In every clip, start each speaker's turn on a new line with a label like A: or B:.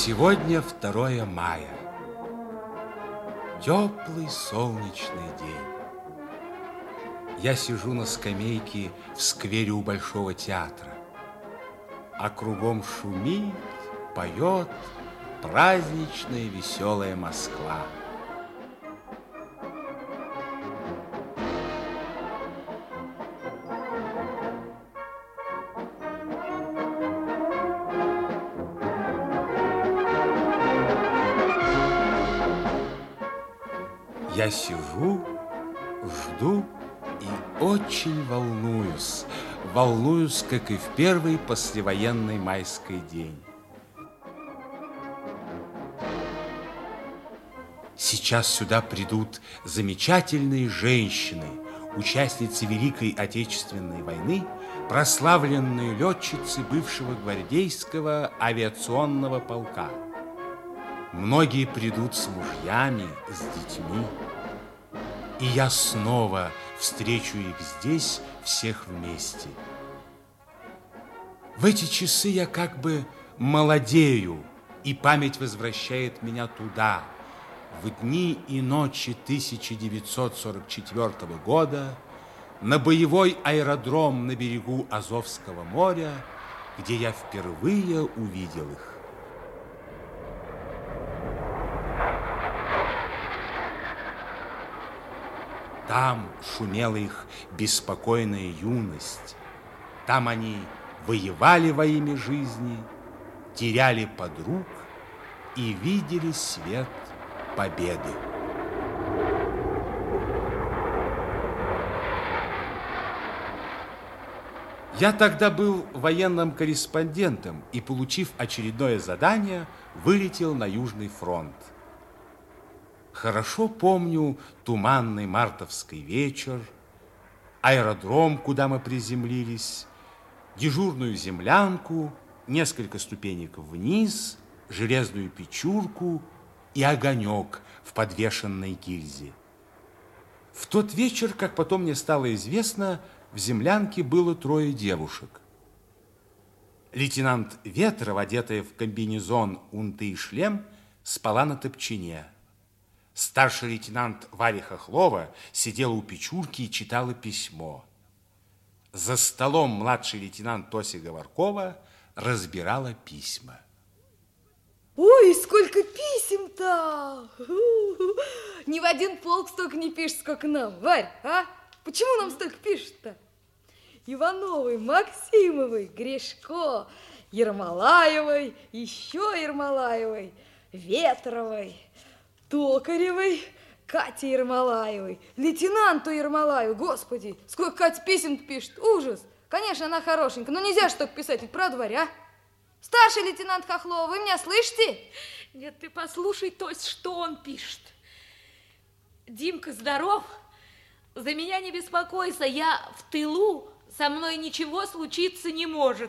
A: Сегодня 2 мая. Теплый солнечный день. Я сижу на скамейке в сквере у Большого театра, а кругом шумит, поет праздничная веселая Москва. Я сижу, жду и очень волнуюсь. Волнуюсь, как и в первый послевоенный майский день. Сейчас сюда придут замечательные женщины, участницы Великой Отечественной войны, прославленные летчицы бывшего гвардейского авиационного полка. Многие придут с мужьями, с детьми. И я снова встречу их здесь, всех вместе. В эти часы я как бы молодею, и память возвращает меня туда, в дни и ночи 1944 года, на боевой аэродром на берегу Азовского моря, где я впервые увидел их. Там шумела их беспокойная юность. Там они воевали во имя жизни, теряли подруг и видели свет победы. Я тогда был военным корреспондентом и, получив очередное задание, вылетел на Южный фронт. Хорошо помню туманный мартовский вечер, аэродром, куда мы приземлились, дежурную землянку, несколько ступенек вниз, железную печурку и огонек в подвешенной гильзе. В тот вечер, как потом мне стало известно, в землянке было 3 девушек. Лейтенант Ветров, одетая в комбинезон, унты и шлем, спала на топчине. Старший лейтенант Варя Хохлова сидела у печурки и читала письмо. За столом младший лейтенант Тося Говоркова разбирала письма.
B: Ой, сколько писем-то! Ни в один полк столько не пишет, сколько нам, Варь, а? Почему нам столько пишут-то? Ивановой, Максимовой, Гришко, Ермолаевой, еще Ермолаевой, Ветровой, Токаревой, Кате Ермолаевой, лейтенанту Ермолаевой. Господи, сколько Катя писем пишет, ужас. Конечно, она хорошенькая, но нельзя ж так писать, ведь правда, Варя, а? Старший лейтенант Хохлова, вы меня слышите?
C: Нет, ты послушай, Тось, что он пишет. Димка здоров, за меня не беспокойся, я в тылу, со мной ничего случиться не может.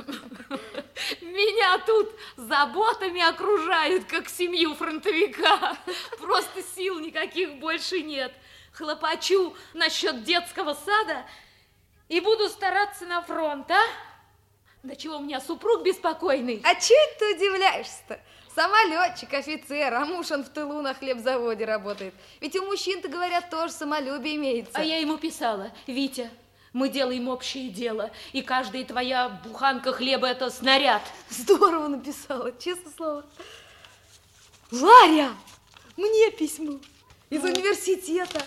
C: Меня тут заботами окружают, как семью фронтовика. Просто сил никаких больше нет. Хлопочу насчет детского сада и буду стараться на фронт, а? Да чего у меня супруг беспокойный?
B: А чего ты удивляешься-то? Сама летчик, офицер, а муж он в тылу на хлебзаводе работает. Ведь у мужчин-то, говорят, тоже самолюбие имеется.
C: А я ему писала: Витя, мы делаем общее дело, и каждая твоя буханка хлеба – это снаряд.
B: Здорово написала, честное слово. Варя, мне письмо из университета.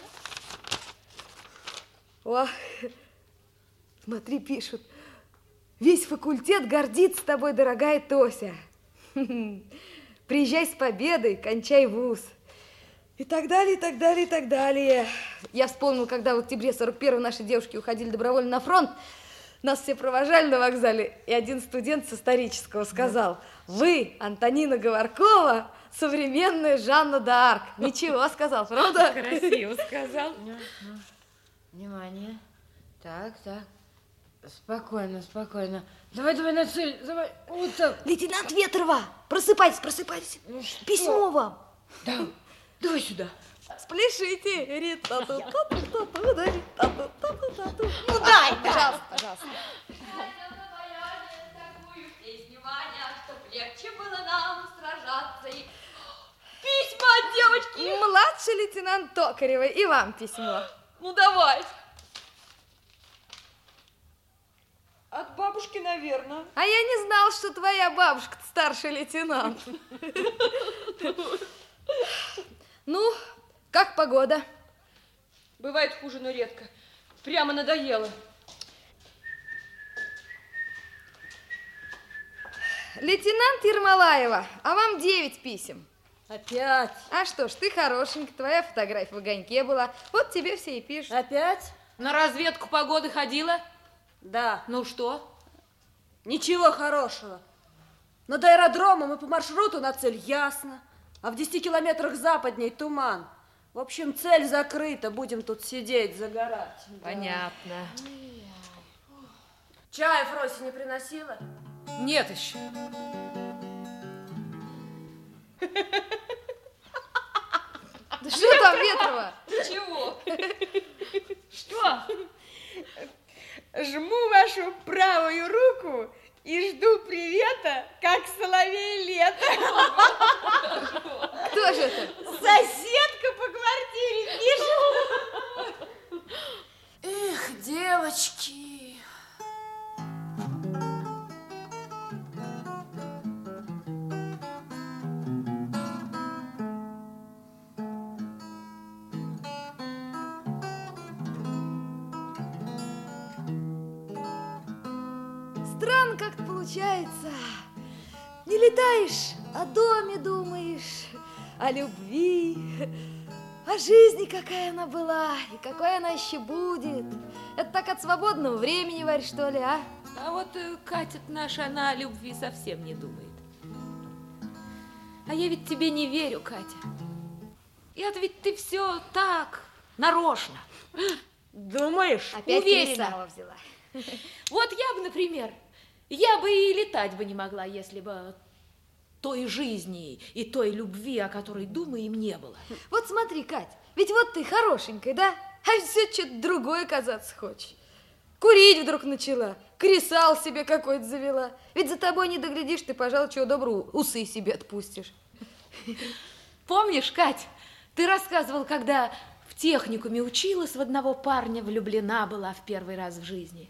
B: О, смотри, пишут. Весь факультет гордится тобой, дорогая Тося. Приезжай с победой, кончай вуз. И так далее, и так далее, и так далее. Я вспомнил, когда в октябре 41-го наши девушки уходили добровольно на фронт, нас все провожали на вокзале, и один студент с исторического сказал: вы, Антонина Говоркова, современная Жанна д'Арк. Ничего сказал, правда?
C: Красиво сказал.
D: Внимание. Так. Спокойно, спокойно. Давай на цель. Давай. Вот так.
B: Лейтенант Ветрова, просыпайтесь.
D: Ну что?
B: Письмо вам.
D: Да. Давай сюда.
B: Спляшите.
D: Ну дай,
B: пожалуйста.
E: Такую песню, Ваня, чтоб легче было нам сражаться.
B: старший лейтенант Токаревой, и вам письмо.
C: Ну, давай.
E: От бабушки, наверное.
B: А я не знал, что твоя бабушка старший лейтенант. Ну, как погода?
E: Бывает хуже, но редко. Прямо надоело.
B: Лейтенант Ермолаева, а вам 9 писем.
E: Опять?
B: А что ж, ты хорошенькая, твоя фотография в огоньке была. Вот тебе все и пишут.
E: Опять?
C: На разведку погоды ходила?
E: Да.
C: Ну что?
E: Ничего хорошего. Но до аэродрома мы по маршруту на цель ясно. А в 10 километрах западней туман. В общем, цель закрыта. Будем тут сидеть, загорать.
C: Понятно.
E: Чая Фрося не приносила?
C: Нет еще.
B: Да что там, Ветрова?
C: Чего? Что?
F: Жму вашу правую руку и жду привета, как соловей лето.
B: Кто же это?
F: Соседка по квартире пишет.
E: Эх, девочки.
B: Странно как-то получается. Не летаешь, о доме думаешь, о любви, о жизни, какая она была и какой она еще будет. Это так от свободного времени, Варь, что ли, а?
C: А вот Катя наша, она о любви совсем не думает. А я ведь тебе не верю, Катя. И это ведь ты все так, нарочно.
E: Думаешь?
B: Опять
C: Уверена.
B: кресало взяла.
C: Вот я бы, например, я бы и летать бы не могла, если бы той жизни и той любви, о которой думаем, не было.
B: Вот смотри, Кать, ведь вот ты хорошенькая, да? А все что-то другое казаться хочешь. Курить вдруг начала, кресал себе какой-то завела. Ведь за тобой не доглядишь, ты, пожалуй, чего доброго, усы себе отпустишь.
C: Помнишь, Кать, ты рассказывал, когда в техникуме училась, в одного парня влюблена была в первый раз в жизни.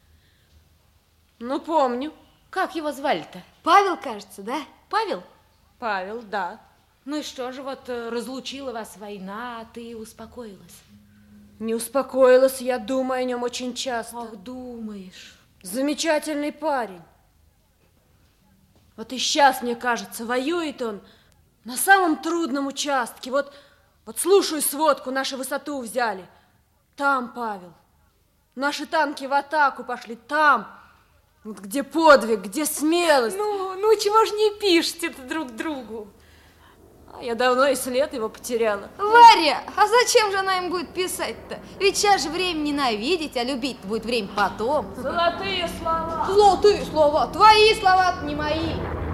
E: Ну, помню.
C: Как его звали-то?
B: Павел, кажется, да?
C: Павел?
E: Павел, да.
C: Ну и что же, вот разлучила вас война, а ты успокоилась?
E: Не успокоилась, я думаю о нем очень часто.
C: Ах, думаешь.
E: Замечательный парень. Вот и сейчас, мне кажется, воюет он на самом трудном участке. Вот слушаю сводку, наши высоту взяли. Там, Павел. Наши танки в атаку пошли там. Вот где подвиг, где смелость.
C: Ну чего ж не пишете-то друг другу?
E: А я давно и след его потеряла.
B: Варя, а зачем же она им будет писать-то? Ведь сейчас же время ненавидеть, а любить будет время потом.
E: Золотые слова.
B: Золотые слова, твои слова, не мои.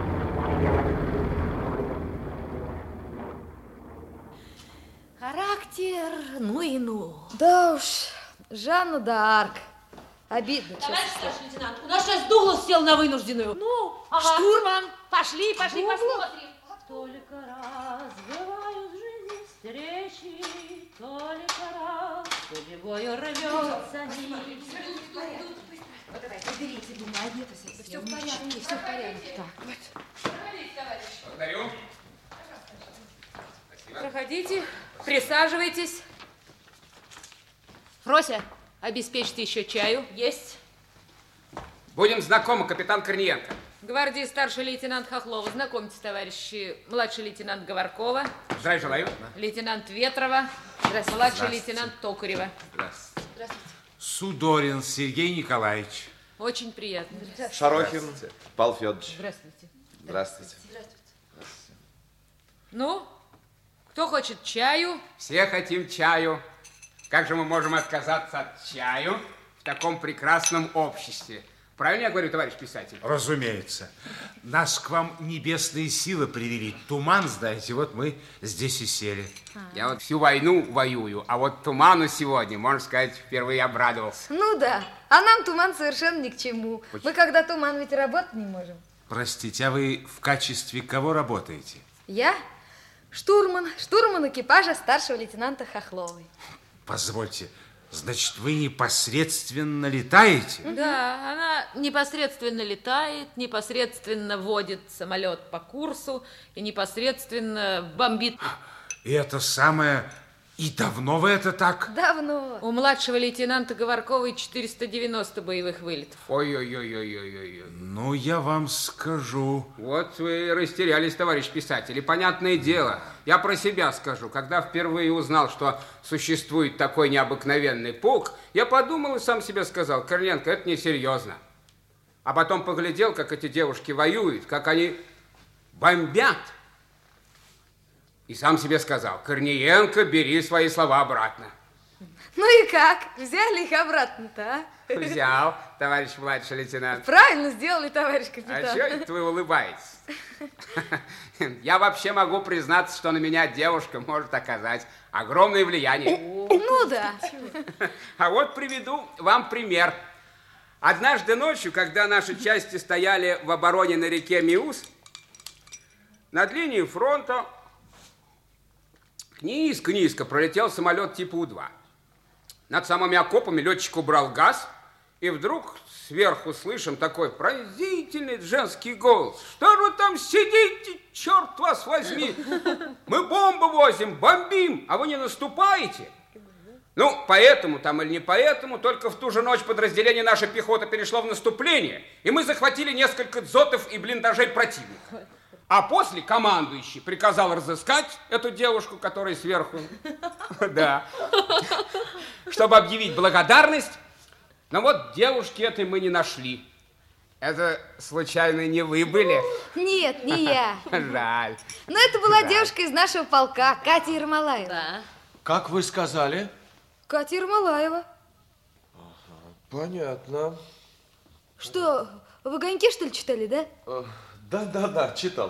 C: Характер, ну и ну.
B: Да уж, Жанна д'Арк. Обидно, честно
C: Товарищ
B: сказать.
C: старший лейтенант, у нас сейчас Дуглас сел на вынужденную. Ну, штурман. Пошли, посмотрим.
G: Только раз бывают в жизни встречи, только раз судьбою рвется нить.
B: Вот давай, соберите бумаги. Все в порядке, все в порядке. Так, вот.
H: Благодарю.
C: Проходите, присаживайтесь. Фрося, обеспечьте еще чаю.
E: Есть.
H: Будем знакомы, капитан Корниенко.
C: Гвардии старший лейтенант Хохлова. Знакомьтесь, товарищи. Младший лейтенант Говоркова.
H: Здравия желаю.
C: Лейтенант Ветрова. Младший лейтенант Токарева.
H: Здравствуйте.
A: Судорин Сергей Николаевич.
C: Очень приятно.
I: Шарохин Павел Федорович.
C: Здравствуйте.
I: Здравствуйте.
C: Ну, кто хочет чаю?
H: Все хотим чаю. Как же мы можем отказаться от чаю в таком прекрасном обществе? Правильно я говорю, товарищ писатель?
A: Разумеется. Нас к вам небесные силы привели. Туман, знаете, вот мы здесь и сели.
H: Я вот всю войну воюю, а вот туману сегодня, можно сказать, впервые обрадовался.
B: Ну да, а нам туман совершенно ни к чему. Мы когда туман ведь работать не можем.
A: Простите, а вы в качестве кого работаете?
B: Я? Штурман экипажа старшего лейтенанта Хохловой.
A: Позвольте, значит, вы непосредственно летаете?
C: Да, она непосредственно летает, непосредственно водит самолет по курсу и непосредственно бомбит.
A: И это самое... И давно вы это так?
B: Давно.
C: У младшего лейтенанта Говорковой 490 боевых вылетов.
H: Ой-ой-ой-ой-ой-ой.
A: Ну, я вам скажу.
H: Вот вы растерялись, товарищ писатель. И понятное дело, я про себя скажу. Когда впервые узнал, что существует такой необыкновенный полк, я подумал и сам себе сказал: Корниенко, это несерьезно. А потом поглядел, как эти девушки воюют, как они бомбят. И сам себе сказал: Корниенко, бери свои слова обратно.
B: Ну и как? Взяли их обратно-то, а?
H: Взял, товарищ младший лейтенант.
B: Правильно сделали, товарищ капитан.
H: А чё это вы улыбаетесь? Я вообще могу признаться, что на меня девушка может оказать огромное влияние.
B: Ну да.
H: А вот приведу вам пример. Однажды ночью, когда наши части стояли в обороне на реке Миус, над линией фронта низко-низко пролетел самолет типа У-2. Над самыми окопами летчик убрал газ, и вдруг сверху слышим такой пронзительный женский голос: что же вы там сидите, черт вас возьми? Мы бомбы возим, бомбим, а вы не наступаете? Ну, поэтому там или не поэтому, только в ту же ночь подразделение нашей пехоты перешло в наступление, и мы захватили несколько дзотов и блиндажей противника. А после командующий приказал разыскать эту девушку, которая сверху, да, чтобы объявить благодарность. Но вот девушки этой мы не нашли. Это, случайно, не вы были?
B: Нет, не я.
H: Жаль.
B: Но это была девушка из нашего полка, Катя Ермолаева.
C: Да.
I: Как вы сказали?
B: Катя Ермолаева.
I: Понятно.
B: Что, в огоньке, что ли, читали, да?
I: Да, читал.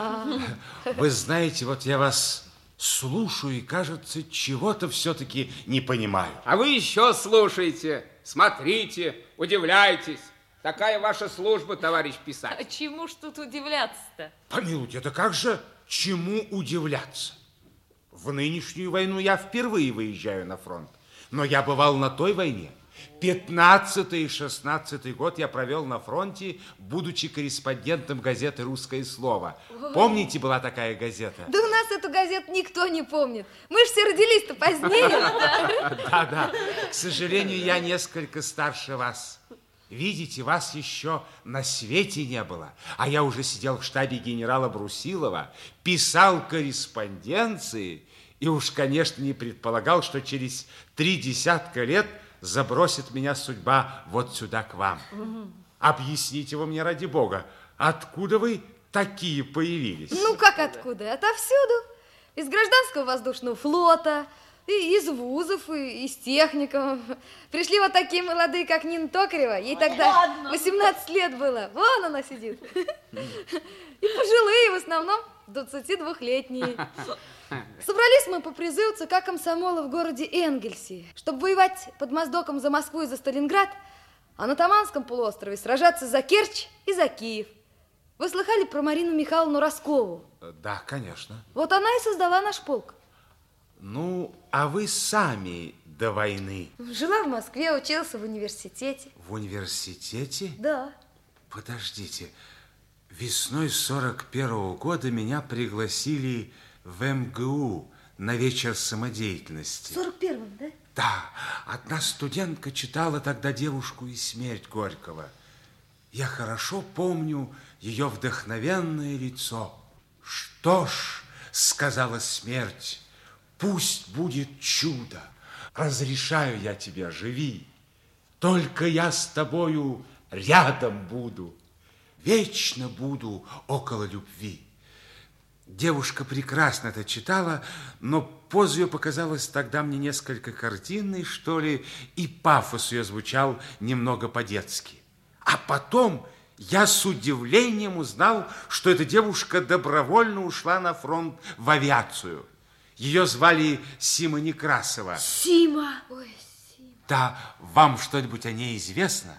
A: Вы знаете, вот я вас слушаю и, кажется, чего-то все-таки не понимаю.
H: А вы еще слушайте, смотрите, удивляйтесь. Такая ваша служба, товарищ
C: А
H: писатель.
C: чему ж тут удивляться-то?
A: Помилуйте, это как же чему удивляться? В нынешнюю войну я впервые выезжаю на фронт, но я бывал на той войне. 15-й и 16-й год я провел на фронте, будучи корреспондентом газеты «Русское слово». Помните, была такая газета?
B: Да у нас эту газету никто не помнит. Мы же все родились-то позднее.
A: Да. К сожалению, я несколько старше вас. Видите, вас еще на свете не было. А я уже сидел в штабе генерала Брусилова, писал корреспонденции и уж, конечно, не предполагал, что через 30 лет забросит меня судьба вот сюда к вам. Объясните вы мне, ради бога, откуда вы такие появились?
B: Ну, как откуда? Отовсюду. Из гражданского воздушного флота, и из вузов, и из техникумов. Пришли вот такие молодые, как Нина Токарева. Ей тогда 18 лет было. Вон она сидит. И пожилые, в основном 22-летние. Собрались мы по призыву ЦК комсомола в городе Энгельсе, чтобы воевать под Моздоком за Москву и за Сталинград, а на Таманском полуострове сражаться за Керчь и за Киев. Вы слыхали про Марину Михайловну Роскову?
A: Да, конечно.
B: Вот она и создала наш полк.
A: Ну, а вы сами до войны?
B: Жила в Москве, учился в университете.
A: В университете?
B: Да.
A: Подождите, весной 41-го года меня пригласили в МГУ на вечер самодеятельности.
B: В 41-м, да?
A: Да, одна студентка читала тогда «Девушку и смерть» Горького. Я хорошо помню ее вдохновенное лицо. «Что ж, — сказала смерть, — пусть будет чудо, разрешаю я тебе, живи, только я с тобою рядом буду, вечно буду около любви». Девушка прекрасно это читала, но поза ее показалась тогда мне несколько картинной, что ли, и пафос ее звучал немного по-детски. А потом я с удивлением узнал, что эта девушка добровольно ушла на фронт в авиацию. Ее звали Сима Некрасова.
B: Сима! Ой, Сима.
A: Да, вам что-нибудь о ней известно?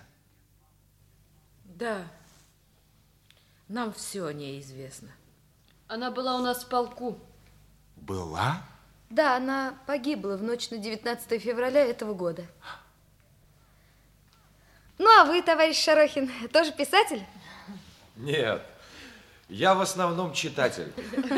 C: Да, нам все о ней известно.
E: Она была у нас в полку.
A: Была?
B: Да, она погибла в ночь на 19 февраля этого года. Ну, а вы, товарищ Шарохин, тоже писатель?
I: Нет, я в основном читатель.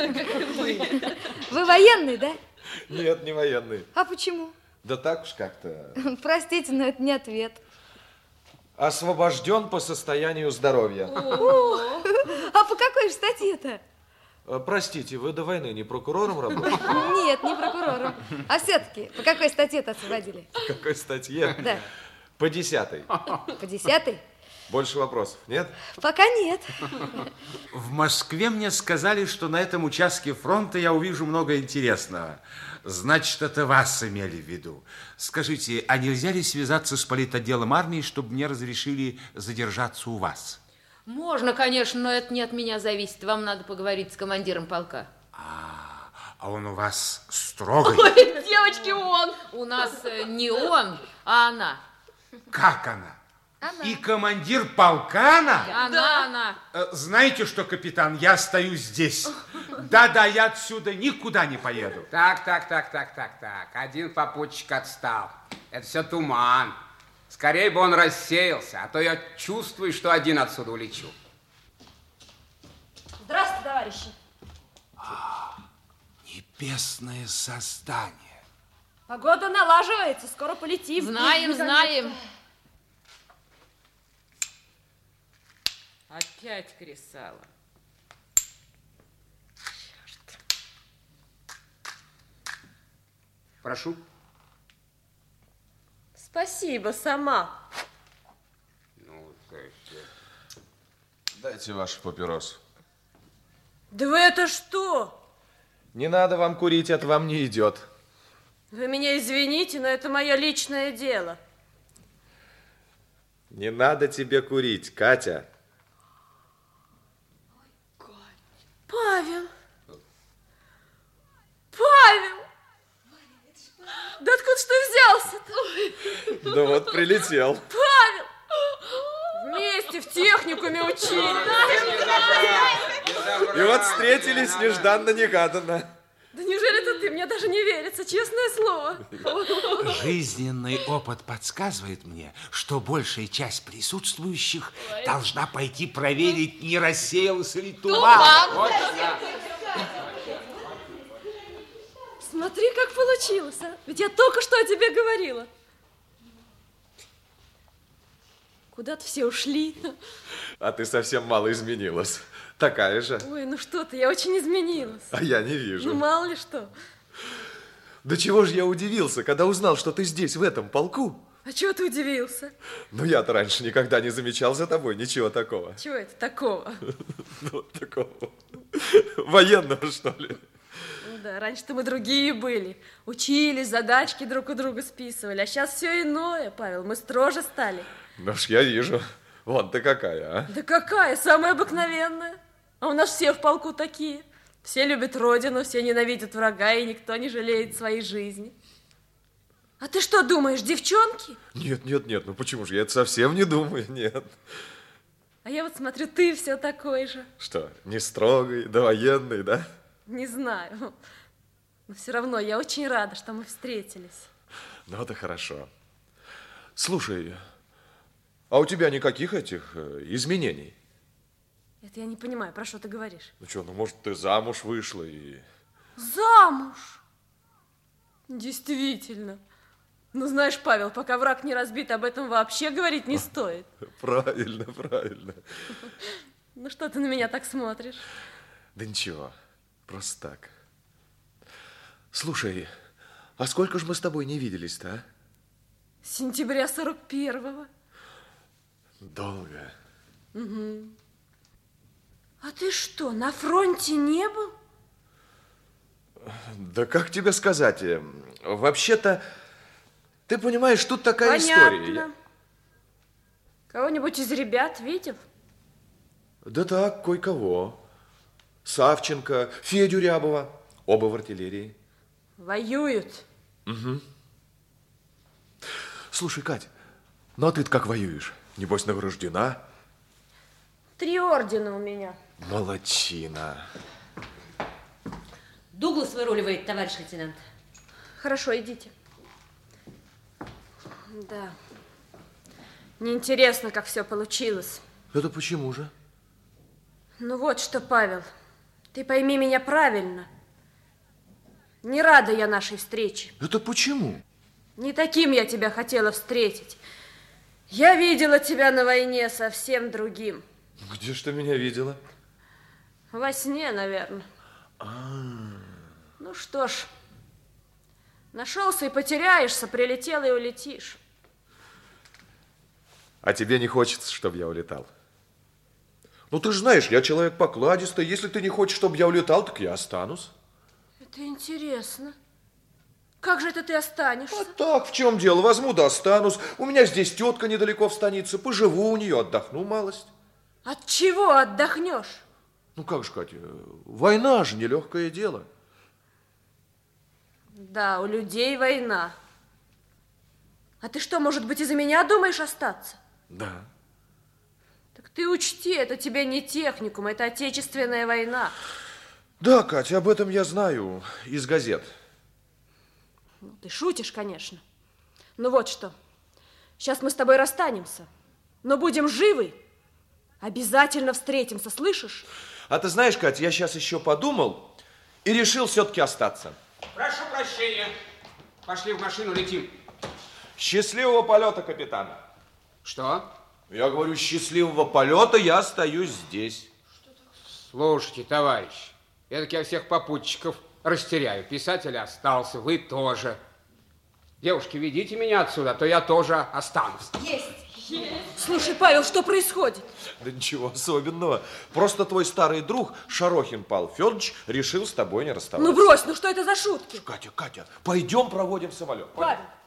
B: Вы военный, да?
I: Нет, не военный.
B: А почему?
I: Да так уж как-то.
B: Простите, но это не ответ.
I: Освобожден по состоянию здоровья.
B: А по какой же статье-то?
I: Простите, вы до войны не прокурором работали?
B: Нет, не прокурором. А все-таки, по какой статье-то освободили?
I: По какой статье?
B: Да.
I: По 10-й.
B: По 10-й?
I: Больше вопросов нет?
B: Пока нет.
A: В Москве мне сказали, что на этом участке фронта я увижу много интересного. Значит, это вас имели в виду. Скажите, а нельзя ли связаться с политотделом армии, чтобы мне разрешили задержаться у вас?
C: Можно, конечно, но это не от меня зависит. Вам надо поговорить с командиром полка.
A: А он у вас строгий?
C: Ой, девочки, он. У нас не он, а она.
A: Как она?
B: Она.
A: И командир полка она?
C: Она.
A: Знаете что, капитан, я стою здесь. Да-да, я отсюда никуда не поеду.
H: Так. Один попутчик отстал. Это все туман. Скорее бы он рассеялся, а то я чувствую, что один отсюда улечу.
E: Здравствуйте, товарищи.
A: Небесное создание.
E: Погода налаживается, скоро полетим.
C: Знаем. Опять кресало.
H: Прошу.
E: Спасибо, сама.
H: Ну, то есть...
I: Дайте ваш папирос.
E: Да вы это что?
I: Не надо вам курить, это вам не идет.
E: Вы меня извините, но это мое личное дело.
I: Не надо тебе курить, Катя.
E: Павел! Павел! Да откуда ж ты взялся-то?
I: Да вот прилетел.
E: Павел! Вместе в техникуме учились.
I: И вот встретились нежданно-негаданно.
E: Да неужели это ты? Мне даже не верится, честное слово.
A: Жизненный опыт подсказывает мне, что большая часть присутствующих должна пойти проверить, не рассеялся ли туман.
E: Смотри, как получилось, а? Ведь я только что о тебе говорила. Куда-то все ушли.
I: А ты совсем мало изменилась. Такая же.
E: Ой, ну что ты, я очень изменилась.
I: А я не вижу.
E: Ну, мало ли что.
I: Да чего же я удивился, когда узнал, что ты здесь, в этом полку.
E: А чего ты удивился?
I: Ну, я-то раньше никогда не замечал за тобой ничего такого.
E: Чего это такого?
I: Ну, такого военного, что ли?
E: Ну да, раньше-то мы другие были. Учились, задачки друг у друга списывали. А сейчас все иное, Павел, мы строже стали.
I: Ну уж я вижу. Вон ты какая, а?
E: Да какая, самая обыкновенная. А у нас все в полку такие. Все любят родину, все ненавидят врага, и никто не жалеет своей жизни. А ты что думаешь, девчонки?
I: Нет, ну почему же? Я это совсем не думаю, нет.
E: А я вот смотрю, ты все такой же.
I: Что, не строгий, довоенный, да?
E: Не знаю. Но все равно я очень рада, что мы встретились.
I: Ну, это хорошо. Слушай, а у тебя никаких этих изменений?
E: Это я не понимаю, про что ты говоришь?
I: Ну что, ну может ты замуж вышла и...
E: Замуж? Действительно. Ну, знаешь, Павел, пока враг не разбит, об этом вообще говорить не стоит.
I: Правильно.
E: Ну, что ты на меня так смотришь?
I: Да ничего, просто так. Слушай, а сколько же мы с тобой не виделись-то, а?
E: С сентября 41-го.
I: Долго.
E: Угу. А ты что, на фронте не был?
I: Да как тебе сказать? Вообще-то, ты понимаешь, тут такая
E: Понятно.
I: история.
E: Кого-нибудь из ребят видел?
I: Да так, кое-кого. Савченко, Федю Рябова, оба в артиллерии.
E: Воюют.
I: Угу. Слушай, Кать, ну а ты-то как воюешь? Небось, награждена?
E: 3 ордена у меня.
I: Молодчина.
G: Дуглас выруливает, товарищ лейтенант.
E: Хорошо, идите. Да. Неинтересно, как все получилось.
I: Это почему же?
E: Ну вот что, Павел, ты пойми меня правильно. Не рада я нашей встрече.
I: Это почему?
E: Не таким я тебя хотела встретить. Я видела тебя на войне совсем другим.
I: Где ж ты меня видела?
E: Во сне, наверное. Ну что ж, нашелся и потеряешься, прилетел и улетишь.
I: А тебе не хочется, чтобы я улетал? Ну, ты же знаешь, я человек покладистый. Если ты не хочешь, чтобы я улетал, так я останусь.
E: Это интересно. Как же это ты останешься?
I: А так, в чем дело? Возьму да останусь. У меня здесь тетка недалеко в станице. Поживу у нее, отдохну малость.
E: От чего отдохнешь?
I: Ну, как же, Катя, война же нелегкое дело.
E: Да, у людей война. А ты что, может быть, из-за меня думаешь остаться?
I: Да.
E: Так ты учти, это тебе не техникум, это отечественная война.
I: Да, Катя, об этом я знаю из газет.
E: Ну, ты шутишь, конечно. Ну вот что, сейчас мы с тобой расстанемся, но будем живы. Обязательно встретимся, слышишь?
I: А ты знаешь, Катя, я сейчас еще подумал и решил все-таки остаться.
H: Прошу прощения. Пошли в машину, летим.
I: Счастливого полета, капитан.
H: Что?
I: Я говорю, счастливого полета, я остаюсь здесь.
H: Слушайте, товарищ, я всех попутчиков растеряю. Писатель остался, вы тоже. Девушки, ведите меня отсюда, а то я тоже останусь.
E: Слушай, Павел, что происходит?
I: Да ничего особенного. Просто твой старый друг Шарохин Павел Федорович решил с тобой не расставаться.
E: Ну брось, ну что это за шутки?
I: Катя, пойдем проводим самолет.
E: Павел,